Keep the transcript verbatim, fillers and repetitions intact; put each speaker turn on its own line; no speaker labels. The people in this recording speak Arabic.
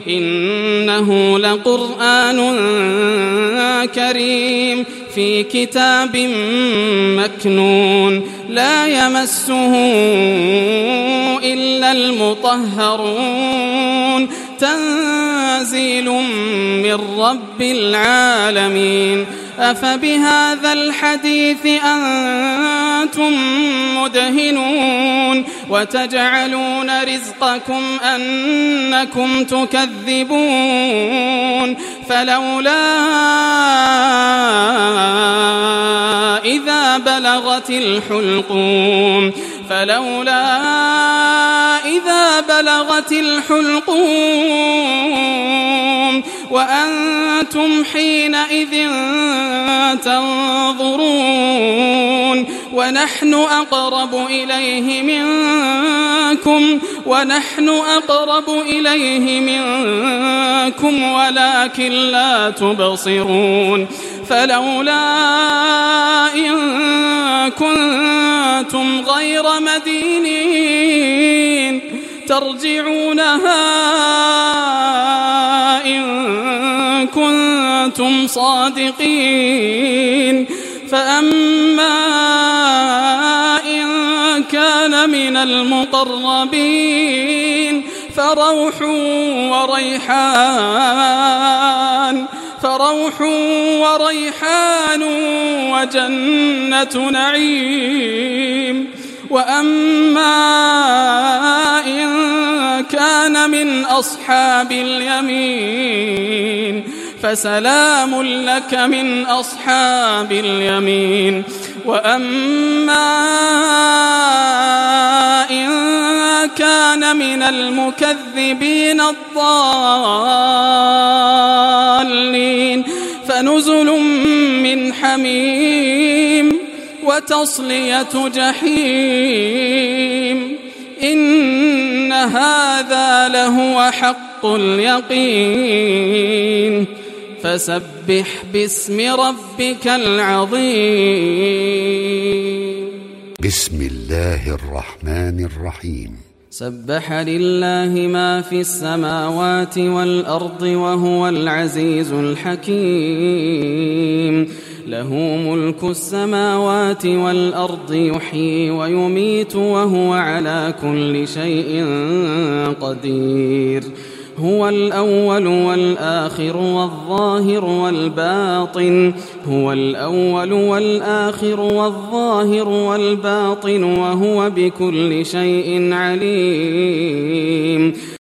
إنه لقرآن كريم في كتاب مكنون لا يمسه إلا المطهرون تنزيل من رب العالمين أفبهذا الحديث أنتم مدهنون وتجعلون رزقكم أنكم تكذبون فلولا إذا بلغت الحلقوم فلولا إذا بلغت الحلقوم وأنتم حينئذ تنظرون ونحن أقرب إليه منكم ونحن أقرب إليه منكم ولكن لا تبصرون فلولا إن كنتم غير مدينين ترجعونها إن كنتم صادقين فأما إن كان من المقربين فروح وريحان فروح وريحان وجنة نعيم وأما إن كان من أصحاب اليمين فسلام لك من أصحاب اليمين وأما إن كان من المكذبين الضالين فنزل من حميم وتصلية جحيم إن هذا لهو حق اليقين فسبح باسم ربك العظيم
بسم الله الرحمن الرحيم
سبح لله ما في السماوات والأرض وهو العزيز الحكيم له ملك السماوات والأرض يحيي ويميت وهو على كل شيء قدير هو الأول والآخر والظاهر والباطن هو الأول والآخر والظاهر والباطن وهو بكل شيء عليم